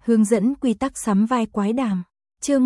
Hướng dẫn quy tắc sắm vai quái đàm. Chương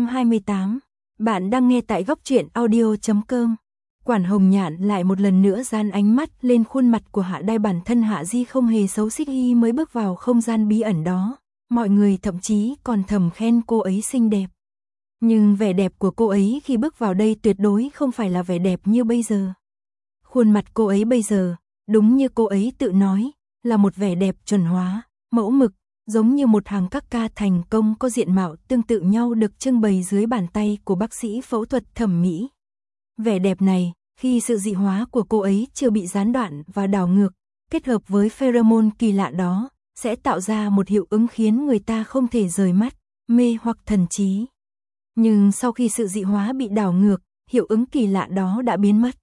128. Bạn đang nghe tại góc truyện audio.com. Quản Hồng Nhạn lại một lần nữa dán ánh mắt lên khuôn mặt của Hạ Đai, bản thân Hạ Di không hề xấu xích y mới bước vào không gian bí ẩn đó. Mọi người thậm chí còn thầm khen cô ấy xinh đẹp. Nhưng vẻ đẹp của cô ấy khi bước vào đây tuyệt đối không phải là vẻ đẹp như bây giờ. Khuôn mặt cô ấy bây giờ, đúng như cô ấy tự nói, là một vẻ đẹp chuẩn hóa, mẫu mực, giống như một hàng các ca thành công có diện mạo tương tự nhau được trưng bày dưới bàn tay của bác sĩ phẫu thuật thẩm mỹ. Vẻ đẹp này, khi sự dị hóa của cô ấy chưa bị gián đoạn và đảo ngược, kết hợp với pheromone kỳ lạ đó, sẽ tạo ra một hiệu ứng khiến người ta không thể rời mắt, mê hoặc thần trí. Nhưng sau khi sự dị hóa bị đảo ngược, hiệu ứng kỳ lạ đó đã biến mất.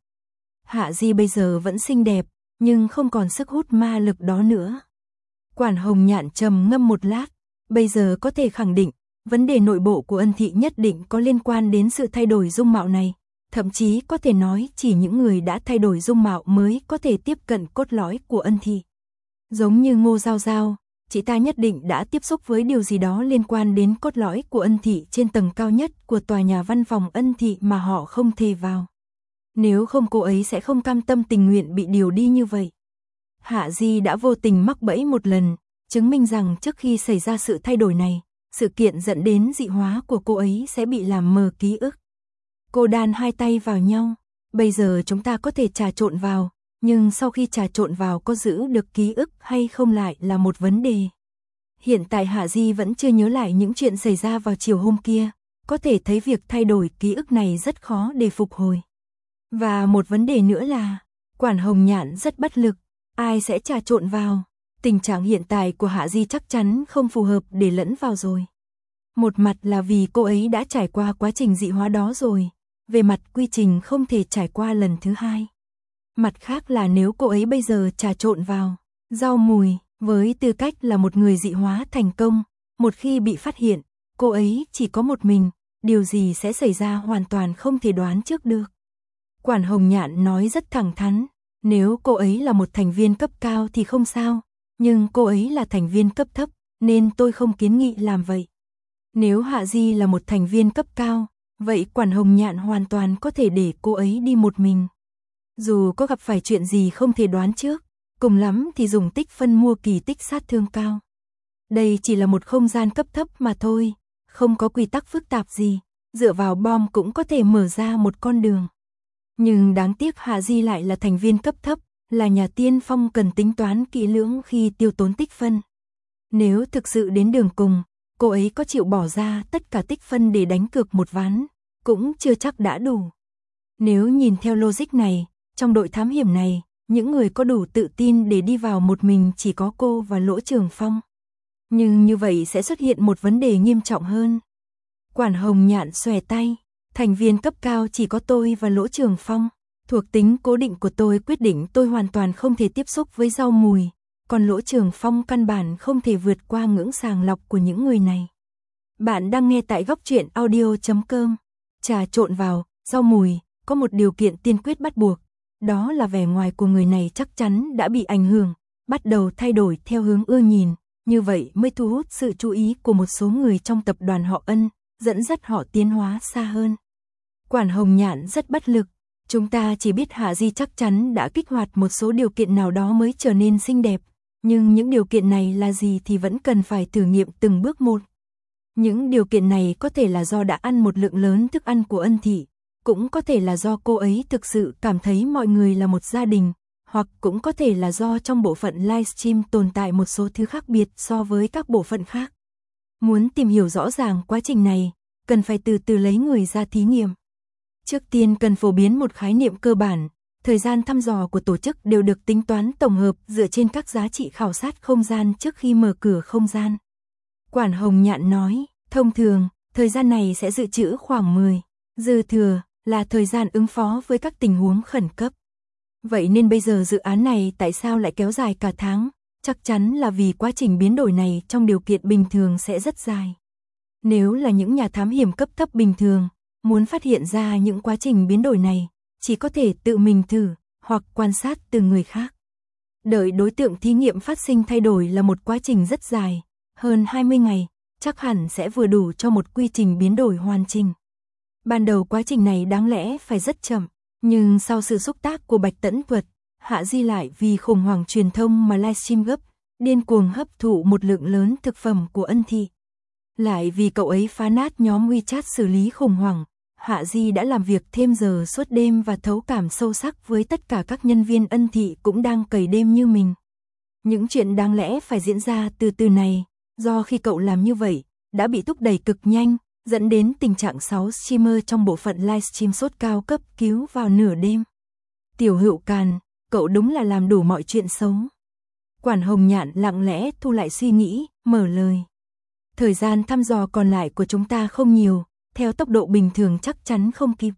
Hạ Di bây giờ vẫn xinh đẹp, nhưng không còn sức hút ma lực đó nữa. Quản Hồng Nhạn trầm ngâm một lát, bây giờ có thể khẳng định, vấn đề nội bộ của Ân Thị nhất định có liên quan đến sự thay đổi dung mạo này, thậm chí có thể nói chỉ những người đã thay đổi dung mạo mới có thể tiếp cận cốt lõi của Ân Thị. Giống như Ngô Giao Giao, chị ta nhất định đã tiếp xúc với điều gì đó liên quan đến cốt lõi của Ân Thị trên tầng cao nhất của tòa nhà văn phòng Ân Thị mà họ không thể vào. Nếu không cô ấy sẽ không cam tâm tình nguyện bị điều đi như vậy. Hạ Di đã vô tình mắc bẫy một lần, chứng minh rằng trước khi xảy ra sự thay đổi này, sự kiện dẫn đến dị hóa của cô ấy sẽ bị làm mờ ký ức. Cô đan hai tay vào nhau, bây giờ chúng ta có thể trà trộn vào, nhưng sau khi trà trộn vào có giữ được ký ức hay không lại là một vấn đề. Hiện tại Hạ Di vẫn chưa nhớ lại những chuyện xảy ra vào chiều hôm kia, có thể thấy việc thay đổi ký ức này rất khó để phục hồi. Và một vấn đề nữa là, Quản Hồng Nhạn rất bất lực, ai sẽ trà trộn vào, tình trạng hiện tại của Hạ Di chắc chắn không phù hợp để lẫn vào rồi. Một mặt là vì cô ấy đã trải qua quá trình dị hóa đó rồi, về mặt quy trình không thể trải qua lần thứ hai. Mặt khác là nếu cô ấy bây giờ trà trộn vào, Rau Mùi, với tư cách là một người dị hóa thành công, một khi bị phát hiện, cô ấy chỉ có một mình, điều gì sẽ xảy ra hoàn toàn không thể đoán trước được. Quản Hồng Nhạn nói rất thẳng thắn, nếu cô ấy là một thành viên cấp cao thì không sao, nhưng cô ấy là thành viên cấp thấp, nên tôi không kiến nghị làm vậy. Nếu Hạ Di là một thành viên cấp cao, vậy Quản Hồng Nhạn hoàn toàn có thể để cô ấy đi một mình. Dù có gặp phải chuyện gì không thể đoán trước, cùng lắm thì dùng tích phân mua kỳ tích sát thương cao. Đây chỉ là một không gian cấp thấp mà thôi, không có quy tắc phức tạp gì, dựa vào bom cũng có thể mở ra một con đường. Nhưng đáng tiếc Hạ Di lại là thành viên cấp thấp, là nhà tiên phong cần tính toán kỹ lưỡng khi tiêu tốn tích phân. Nếu thực sự đến đường cùng, cô ấy có chịu bỏ ra tất cả tích phân để đánh cược một ván, cũng chưa chắc đã đủ. Nếu nhìn theo logic này, trong đội thám hiểm này, những người có đủ tự tin để đi vào một mình chỉ có cô và Lỗ Trường Phong. Nhưng như vậy sẽ xuất hiện một vấn đề nghiêm trọng hơn. Quản Hồng Nhạn xòe tay, thành viên cấp cao chỉ có tôi và Lỗ Trường Phong. Thuộc tính cố định của tôi quyết định tôi hoàn toàn không thể tiếp xúc với Rau Mùi, còn Lỗ Trường Phong căn bản không thể vượt qua ngưỡng sàng lọc của những người này. Bạn đang nghe tại góc truyện audio.com. Trà trộn vào, Rau Mùi, có một điều kiện tiên quyết bắt buộc, đó là vẻ ngoài của người này chắc chắn đã bị ảnh hưởng, bắt đầu thay đổi theo hướng ưa nhìn, như vậy mới thu hút sự chú ý của một số người trong tập đoàn họ Ân, dẫn dắt họ tiến hóa xa hơn. Quản Hồng Nhạn rất bất lực, chúng ta chỉ biết Hạ Di chắc chắn đã kích hoạt một số điều kiện nào đó mới trở nên xinh đẹp, nhưng những điều kiện này là gì thì vẫn cần phải thử nghiệm từng bước một. Những điều kiện này có thể là do đã ăn một lượng lớn thức ăn của Ân Thị, cũng có thể là do cô ấy thực sự cảm thấy mọi người là một gia đình, hoặc cũng có thể là do trong bộ phận livestream tồn tại một số thứ khác biệt so với các bộ phận khác. Muốn tìm hiểu rõ ràng quá trình này, cần phải từ từ lấy người ra thí nghiệm. Trước tiên cần phổ biến một khái niệm cơ bản, thời gian thăm dò của tổ chức đều được tính toán tổng hợp dựa trên các giá trị khảo sát không gian trước khi mở cửa không gian. Quản Hồng Nhạn nói, thông thường, thời gian này sẽ dự trữ khoảng 10, dư thừa là thời gian ứng phó với các tình huống khẩn cấp. Vậy nên bây giờ dự án này tại sao lại kéo dài cả tháng? Chắc chắn là vì quá trình biến đổi này trong điều kiện bình thường sẽ rất dài. Nếu là những nhà thám hiểm cấp thấp bình thường, muốn phát hiện ra những quá trình biến đổi này, chỉ có thể tự mình thử, hoặc quan sát từ người khác. Đợi đối tượng thí nghiệm phát sinh thay đổi là một quá trình rất dài, hơn 20 ngày, chắc hẳn sẽ vừa đủ cho một quy trình biến đổi hoàn chỉnh. Ban đầu quá trình này đáng lẽ phải rất chậm, nhưng sau sự xúc tác của Bạch Tẫn Thuật, Hạ Di lại vì khủng hoảng truyền thông mà livestream gấp, điên cuồng hấp thụ một lượng lớn thực phẩm của Ân Thị. Lại vì cậu ấy phá nát nhóm WeChat xử lý khủng hoảng, Hạ Di đã làm việc thêm giờ suốt đêm và thấu cảm sâu sắc với tất cả các nhân viên Ân Thị cũng đang cày đêm như mình. Những chuyện đáng lẽ phải diễn ra từ từ này, do khi cậu làm như vậy, đã bị thúc đẩy cực nhanh, dẫn đến tình trạng 6 streamer trong bộ phận livestream sốt cao cấp cứu vào nửa đêm. Tiểu Hữu Càn, cậu đúng là làm đủ mọi chuyện xấu. Quản Hồng Nhạn lặng lẽ thu lại suy nghĩ, mở lời. Thời gian thăm dò còn lại của chúng ta không nhiều, theo tốc độ bình thường chắc chắn không kịp.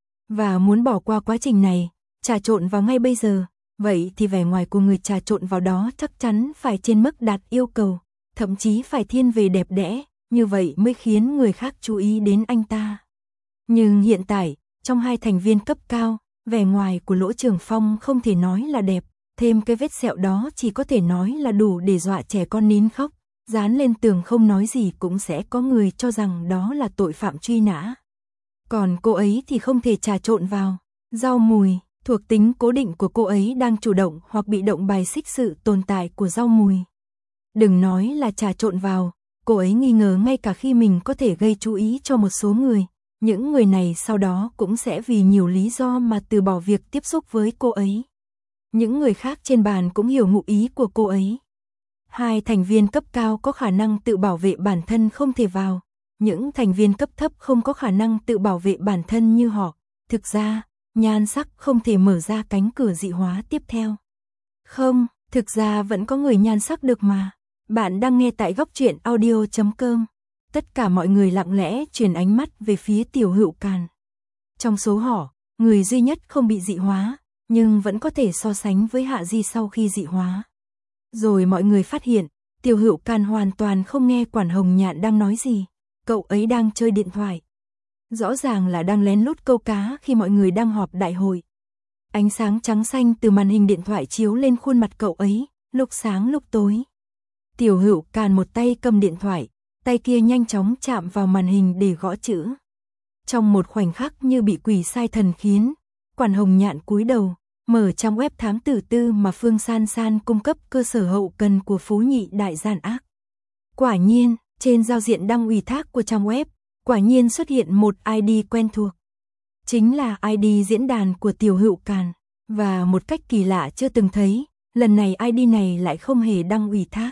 Và muốn bỏ qua quá trình này, trà trộn vào ngay bây giờ, vậy thì vẻ ngoài của người trà trộn vào đó chắc chắn phải trên mức đạt yêu cầu, thậm chí phải thiên về đẹp đẽ, như vậy mới khiến người khác chú ý đến anh ta. Nhưng hiện tại, trong hai thành viên cấp cao, vẻ ngoài của Lỗ Trường Phong không thể nói là đẹp, thêm cái vết sẹo đó chỉ có thể nói là đủ để dọa trẻ con nín khóc, dán lên tường không nói gì cũng sẽ có người cho rằng đó là tội phạm truy nã. Còn cô ấy thì không thể trà trộn vào. Rau mùi, thuộc tính cố định của cô ấy đang chủ động hoặc bị động bài xích sự tồn tại của rau mùi. Đừng nói là trà trộn vào, cô ấy nghi ngờ ngay cả khi mình có thể gây chú ý cho một số người. Những người này sau đó cũng sẽ vì nhiều lý do mà từ bỏ việc tiếp xúc với cô ấy. Những người khác trên bàn cũng hiểu ngụ ý của cô ấy. Hai thành viên cấp cao có khả năng tự bảo vệ bản thân không thể vào. Những thành viên cấp thấp không có khả năng tự bảo vệ bản thân như họ. Thực ra, nhan sắc không thể mở ra cánh cửa dị hóa tiếp theo. Không, thực ra vẫn có người nhan sắc được mà. Bạn đang nghe tại góc truyện audio.com. Tất cả mọi người lặng lẽ chuyển ánh mắt về phía Tiểu Hữu Càn. Trong số họ, người duy nhất không bị dị hóa, nhưng vẫn có thể so sánh với Hạ Di sau khi dị hóa. Rồi mọi người phát hiện, Tiểu Hữu Càn hoàn toàn không nghe Quản Hồng Nhạn đang nói gì, cậu ấy đang chơi điện thoại. Rõ ràng là đang lén lút câu cá khi mọi người đang họp đại hội. Ánh sáng trắng xanh từ màn hình điện thoại chiếu lên khuôn mặt cậu ấy, lúc sáng lúc tối. Tiểu Hữu Càn một tay cầm điện thoại, tay kia nhanh chóng chạm vào màn hình để gõ chữ. Trong một khoảnh khắc như bị quỷ sai thần khiến, Quản Hồng Nhạn cúi đầu, mở trang web thám tử tư mà Phương San San cung cấp cơ sở hậu cần của Phú Nhị đại gian ác. Quả nhiên, trên giao diện đăng ủy thác của trang web, quả nhiên xuất hiện một ID quen thuộc. Chính là ID diễn đàn của Tiểu Hữu Càn, và một cách kỳ lạ chưa từng thấy, lần này ID này lại không hề đăng ủy thác.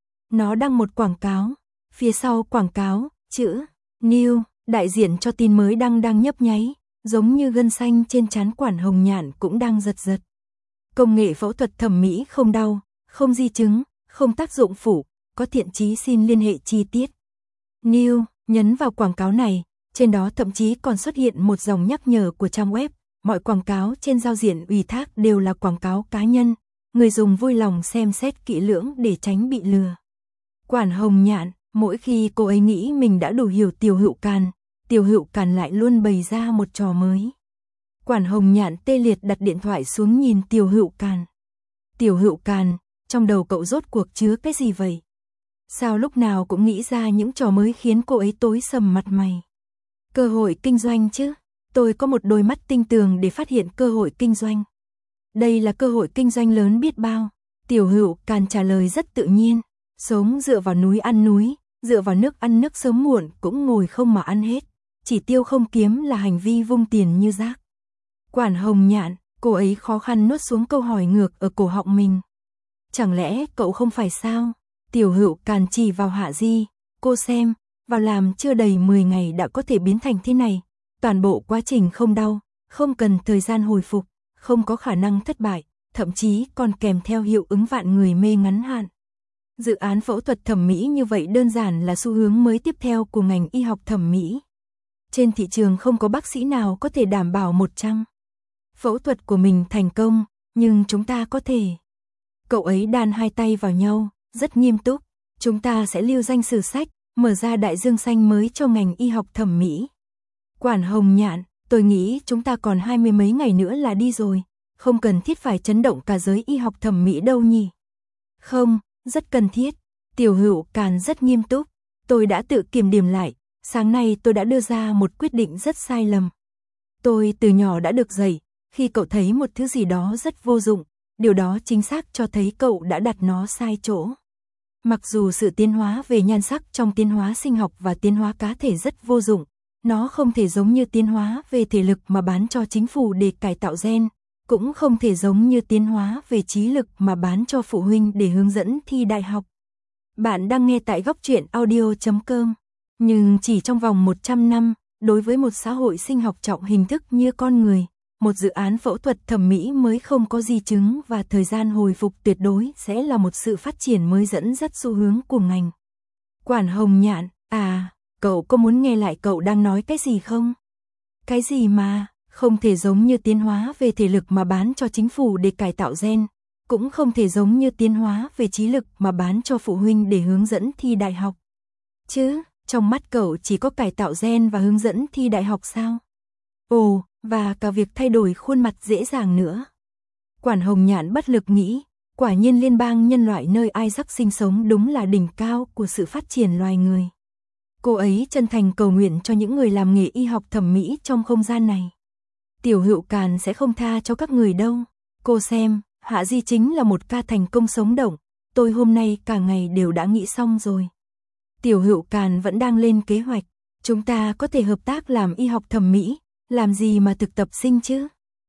Nó đăng một quảng cáo, phía sau quảng cáo, chữ New, đại diện cho tin mới đang nhấp nháy, giống như gân xanh trên trán Quản Hồng Nhạn cũng đang giật giật. Công nghệ phẫu thuật thẩm mỹ không đau, không di chứng, không tác dụng phụ, có thiện chí xin liên hệ chi tiết. New, nhấn vào quảng cáo này, trên đó thậm chí còn xuất hiện một dòng nhắc nhở của trang web, mọi quảng cáo trên giao diện ủy thác đều là quảng cáo cá nhân, người dùng vui lòng xem xét kỹ lưỡng để tránh bị lừa. Quản Hồng Nhạn, mỗi khi cô ấy nghĩ mình đã đủ hiểu Tiểu Hữu Càn, Tiểu Hữu Càn lại luôn bày ra một trò mới. Quản Hồng Nhạn tê liệt đặt điện thoại xuống nhìn Tiểu Hữu Càn. Tiểu Hữu Càn, trong đầu cậu rốt cuộc chứa cái gì vậy? Sao lúc nào cũng nghĩ ra những trò mới khiến cô ấy tối sầm mặt mày? Cơ hội kinh doanh chứ? Tôi có một đôi mắt tinh tường để phát hiện cơ hội kinh doanh. Đây là cơ hội kinh doanh lớn biết bao. Tiểu Hữu Càn trả lời rất tự nhiên. Sống dựa vào núi ăn núi, dựa vào nước ăn nước sớm muộn cũng ngồi không mà ăn hết. Chỉ tiêu không kiếm là hành vi vung tiền như rác. Quản Hồng Nhạn, cô ấy khó khăn nuốt xuống câu hỏi ngược ở cổ họng mình. Chẳng lẽ cậu không phải sao? Tiểu Hữu Càn chỉ vào Hạ Di, cô xem, vào làm chưa đầy 10 ngày đã có thể biến thành thế này. Toàn bộ quá trình không đau, không cần thời gian hồi phục, không có khả năng thất bại, thậm chí còn kèm theo hiệu ứng vạn người mê ngắn hạn. Dự án phẫu thuật thẩm mỹ như vậy đơn giản là xu hướng mới tiếp theo của ngành y học thẩm mỹ. Trên thị trường không có bác sĩ nào có thể đảm bảo 100%. Phẫu thuật của mình thành công, nhưng chúng ta có thể. Cậu ấy đan hai tay vào nhau, rất nghiêm túc. Chúng ta sẽ lưu danh sử sách, mở ra đại dương xanh mới cho ngành y học thẩm mỹ. Quản Hồng Nhạn, tôi nghĩ chúng ta còn 20 mấy ngày nữa là đi rồi. Không cần thiết phải chấn động cả giới y học thẩm mỹ đâu nhỉ? Không, rất cần thiết. Tiểu Hữu Càn rất nghiêm túc. Tôi đã tự kiểm điểm lại, sáng nay tôi đã đưa ra một quyết định rất sai lầm. Tôi từ nhỏ đã được dạy, khi cậu thấy một thứ gì đó rất vô dụng, điều đó chính xác cho thấy cậu đã đặt nó sai chỗ. Mặc dù sự tiến hóa về nhan sắc trong tiến hóa sinh học và tiến hóa cá thể rất vô dụng, nó không thể giống như tiến hóa về thể lực mà bán cho chính phủ để cải tạo gen, cũng không thể giống như tiến hóa về trí lực mà bán cho phụ huynh để hướng dẫn thi đại học. Bạn đang nghe tại góc truyện audio.com. Nhưng chỉ trong vòng 100 năm, đối với một xã hội sinh học trọng hình thức như con người, một dự án phẫu thuật thẩm mỹ mới không có di chứng và thời gian hồi phục tuyệt đối sẽ là một sự phát triển mới dẫn dắt xu hướng của ngành. Quản Hồng Nhạn, cậu có muốn nghe lại cậu đang nói cái gì không? Cái gì mà, không thể giống như tiến hóa về thể lực mà bán cho chính phủ để cải tạo gen, cũng không thể giống như tiến hóa về trí lực mà bán cho phụ huynh để hướng dẫn thi đại học. Chứ, trong mắt cậu chỉ có cải tạo gen và hướng dẫn thi đại học sao? Ồ, và cả việc thay đổi khuôn mặt dễ dàng nữa. Quản Hồng Nhạn bất lực nghĩ, quả nhiên liên bang nhân loại nơi Isaac sinh sống đúng là đỉnh cao của sự phát triển loài người. Cô ấy chân thành cầu nguyện cho những người làm nghề y học thẩm mỹ trong không gian này. Tiểu Hữu Càn sẽ không tha cho các người đâu. Cô xem, Hạ Di chính là một ca thành công sống động, tôi hôm nay cả ngày đều đã nghĩ xong rồi. Tiểu Hữu Càn vẫn đang lên kế hoạch, chúng ta có thể hợp tác làm y học thẩm mỹ, làm gì mà thực tập sinh chứ?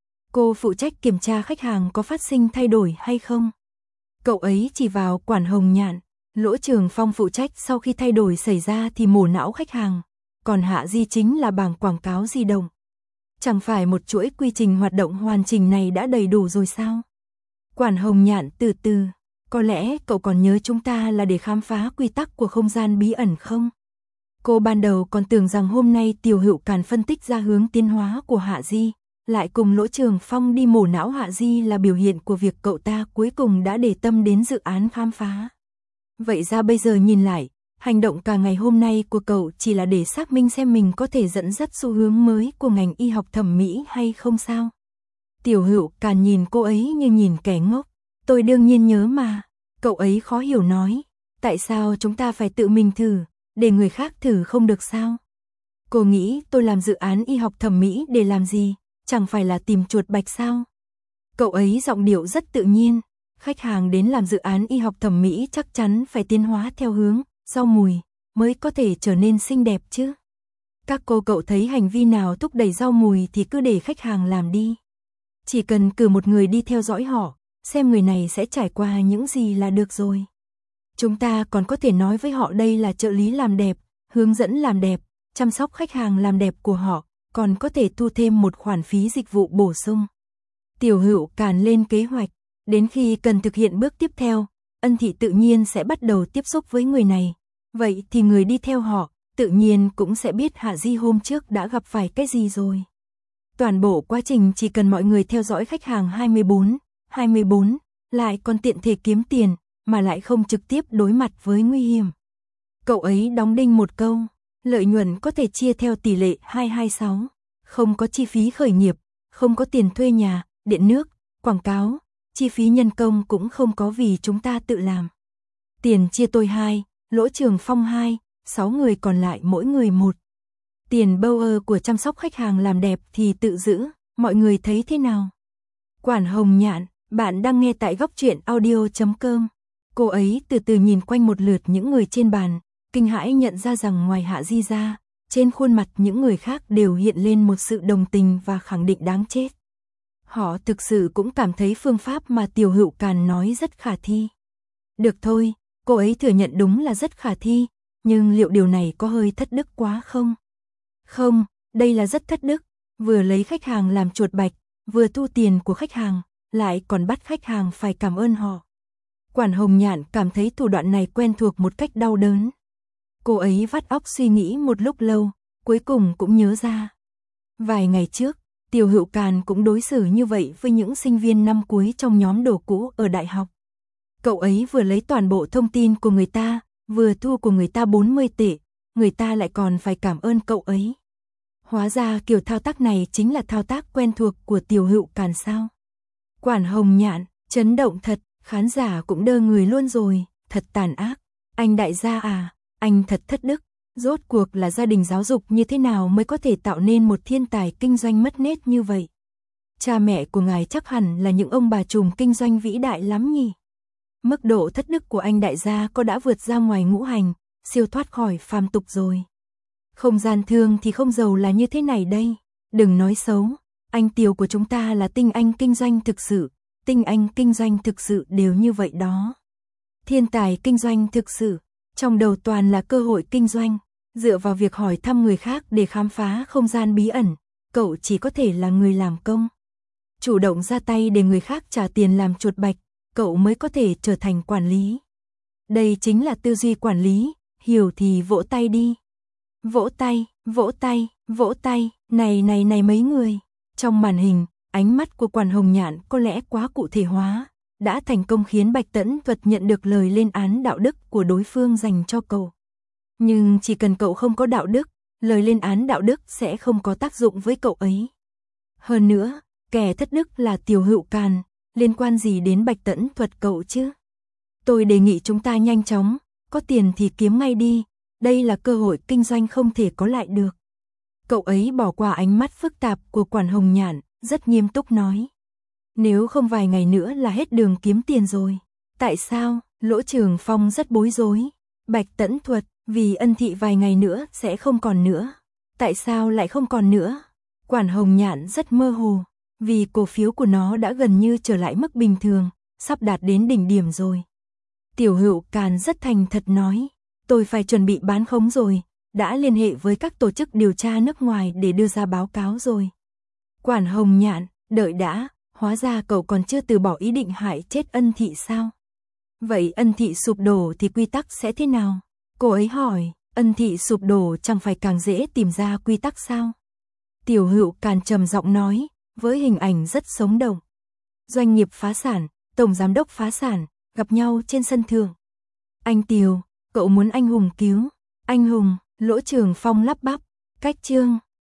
Cô phụ trách kiểm tra khách hàng có phát sinh thay đổi hay không? Cậu ấy chỉ vào Quản Hồng Nhạn, Lỗ Trường Phong phụ trách sau khi thay đổi xảy ra thì mổ não khách hàng, còn Hạ Di chính là bảng quảng cáo di động. Chẳng phải một chuỗi quy trình hoạt động hoàn chỉnh này đã đầy đủ rồi sao? Quản Hồng Nhạn từ từ, có lẽ cậu còn nhớ chúng ta là để khám phá quy tắc của không gian bí ẩn không? Cô ban đầu còn tưởng rằng hôm nay Tiểu Hữu Càn phân tích ra hướng tiến hóa của Hạ Di, lại cùng Lỗ Trường Phong đi mổ não Hạ Di là biểu hiện của việc cậu ta cuối cùng đã để tâm đến dự án khám phá. Vậy ra bây giờ nhìn lại, hành động cả ngày hôm nay của cậu chỉ là để xác minh xem mình có thể dẫn dắt xu hướng mới của ngành y học thẩm mỹ hay không sao? Tiểu Hữu Càn nhìn cô ấy như nhìn kẻ ngốc. Tôi đương nhiên nhớ mà. Cậu ấy khó hiểu nói. Tại sao chúng ta phải tự mình thử, để người khác thử không được sao? Cô nghĩ tôi làm dự án y học thẩm mỹ để làm gì? Chẳng phải là tìm chuột bạch sao? Cậu ấy giọng điệu rất tự nhiên. Khách hàng đến làm dự án y học thẩm mỹ chắc chắn phải tiến hóa theo hướng rau mùi mới có thể trở nên xinh đẹp chứ. Các cậu thấy hành vi nào thúc đẩy rau mùi thì cứ để khách hàng làm đi. Chỉ cần cử một người đi theo dõi họ, xem người này sẽ trải qua những gì là được rồi. Chúng ta còn có thể nói với họ đây là trợ lý làm đẹp, hướng dẫn làm đẹp, chăm sóc khách hàng làm đẹp của họ, còn có thể thu thêm một khoản phí dịch vụ bổ sung. Tiểu Hữu Càn lên kế hoạch, đến khi cần thực hiện bước tiếp theo, Ân Thị tự nhiên sẽ bắt đầu tiếp xúc với người này. Vậy thì người đi theo họ, tự nhiên cũng sẽ biết Hạ Di hôm trước đã gặp phải cái gì rồi. Toàn bộ quá trình chỉ cần mọi người theo dõi khách hàng 24, lại còn tiện thể kiếm tiền, mà lại không trực tiếp đối mặt với nguy hiểm. Cậu ấy đóng đinh một câu, lợi nhuận có thể chia theo tỷ lệ 2-26, không có chi phí khởi nghiệp, không có tiền thuê nhà, điện nước, quảng cáo, chi phí nhân công cũng không có vì chúng ta tự làm. Tiền chia tôi 2, Lỗ Trường Phong 2, 6 người còn lại mỗi người 1. Tiền Bauer của chăm sóc khách hàng làm đẹp thì tự giữ, mọi người thấy thế nào? Quản Hồng Nhạn, bạn đang nghe tại góc truyện audio.com. Cô ấy từ từ nhìn quanh một lượt những người trên bàn, kinh hãi nhận ra rằng ngoài Hạ Di ra, trên khuôn mặt những người khác đều hiện lên một sự đồng tình và khẳng định đáng chết. Họ thực sự cũng cảm thấy phương pháp mà Tiểu Hữu Càn nói rất khả thi. Được thôi, cô ấy thừa nhận đúng là rất khả thi, nhưng liệu điều này có hơi thất đức quá không? Không, đây là rất thất đức, vừa lấy khách hàng làm chuột bạch, vừa thu tiền của khách hàng, lại còn bắt khách hàng phải cảm ơn họ. Quản Hồng Nhạn cảm thấy thủ đoạn này quen thuộc một cách đau đớn. Cô ấy vắt óc suy nghĩ một lúc lâu, cuối cùng cũng nhớ ra. Vài ngày trước, Tiểu Hữu Càn cũng đối xử như vậy với những sinh viên năm cuối trong nhóm đồ cũ ở đại học. Cậu ấy vừa lấy toàn bộ thông tin của người ta, vừa thu của người ta 40 tệ, người ta lại còn phải cảm ơn cậu ấy. Hóa ra kiểu thao tác này chính là thao tác quen thuộc của Tiểu Hữu Càn sao. Quản Hồng Nhạn, chấn động thật, khán giả cũng đơ người luôn rồi, thật tàn ác. Anh đại gia à, anh thật thất đức, rốt cuộc là gia đình giáo dục như thế nào mới có thể tạo nên một thiên tài kinh doanh mất nết như vậy? Cha mẹ của ngài chắc hẳn là những ông bà trùm kinh doanh vĩ đại lắm nhỉ? Mức độ thất đức của anh đại gia có đã vượt ra ngoài ngũ hành, siêu thoát khỏi phàm tục rồi. Không gian thương thì không giàu là như thế này đây, đừng nói xấu, anh Tiều của chúng ta là tinh anh kinh doanh thực sự, tinh anh kinh doanh thực sự đều như vậy đó. Thiên tài kinh doanh thực sự, trong đầu toàn là cơ hội kinh doanh, dựa vào việc hỏi thăm người khác để khám phá không gian bí ẩn, cậu chỉ có thể là người làm công. Chủ động ra tay để người khác trả tiền làm chuột bạch, cậu mới có thể trở thành quản lý. Đây chính là tư duy quản lý, hiểu thì vỗ tay đi. Vỗ tay, vỗ tay, vỗ tay, này mấy người. Trong màn hình, ánh mắt của Quản Hồng Nhạn có lẽ quá cụ thể hóa, đã thành công khiến Bạch Tẫn Thuật nhận được lời lên án đạo đức của đối phương dành cho cậu. Nhưng chỉ cần cậu không có đạo đức, lời lên án đạo đức sẽ không có tác dụng với cậu ấy. Hơn nữa, kẻ thất đức là Tiểu Hữu Càn, liên quan gì đến Bạch Tẫn Thuật cậu chứ? Tôi đề nghị chúng ta nhanh chóng, có tiền thì kiếm ngay đi, đây là cơ hội kinh doanh không thể có lại được. Cậu ấy bỏ qua ánh mắt phức tạp của Quản Hồng Nhạn, rất nghiêm túc nói. Nếu không vài ngày nữa là hết đường kiếm tiền rồi. Tại sao? Lỗ Trường Phong rất bối rối. Bạch Tẫn Thuật, vì ân thị vài ngày nữa sẽ không còn nữa. Tại sao lại không còn nữa? Quản Hồng Nhạn rất mơ hồ, vì cổ phiếu của nó đã gần như trở lại mức bình thường, sắp đạt đến đỉnh điểm rồi. Tiểu Hữu Càn rất thành thật nói, tôi phải chuẩn bị bán khống rồi, đã liên hệ với các tổ chức điều tra nước ngoài để đưa ra báo cáo rồi. Quản Hồng Nhạn, đợi đã, hóa ra cậu còn chưa từ bỏ ý định hại chết ân thị sao? Vậy ân thị sụp đổ thì quy tắc sẽ thế nào? Cô ấy hỏi, ân thị sụp đổ chẳng phải càng dễ tìm ra quy tắc sao? Tiểu Hữu Càn trầm giọng nói, với hình ảnh rất sống động. Doanh nghiệp phá sản, tổng giám đốc phá sản, gặp nhau trên sân thượng. Anh Tiều, cậu muốn anh hùng cứu. Anh hùng, Lỗ Trường Phong lắp bắp, cách chương.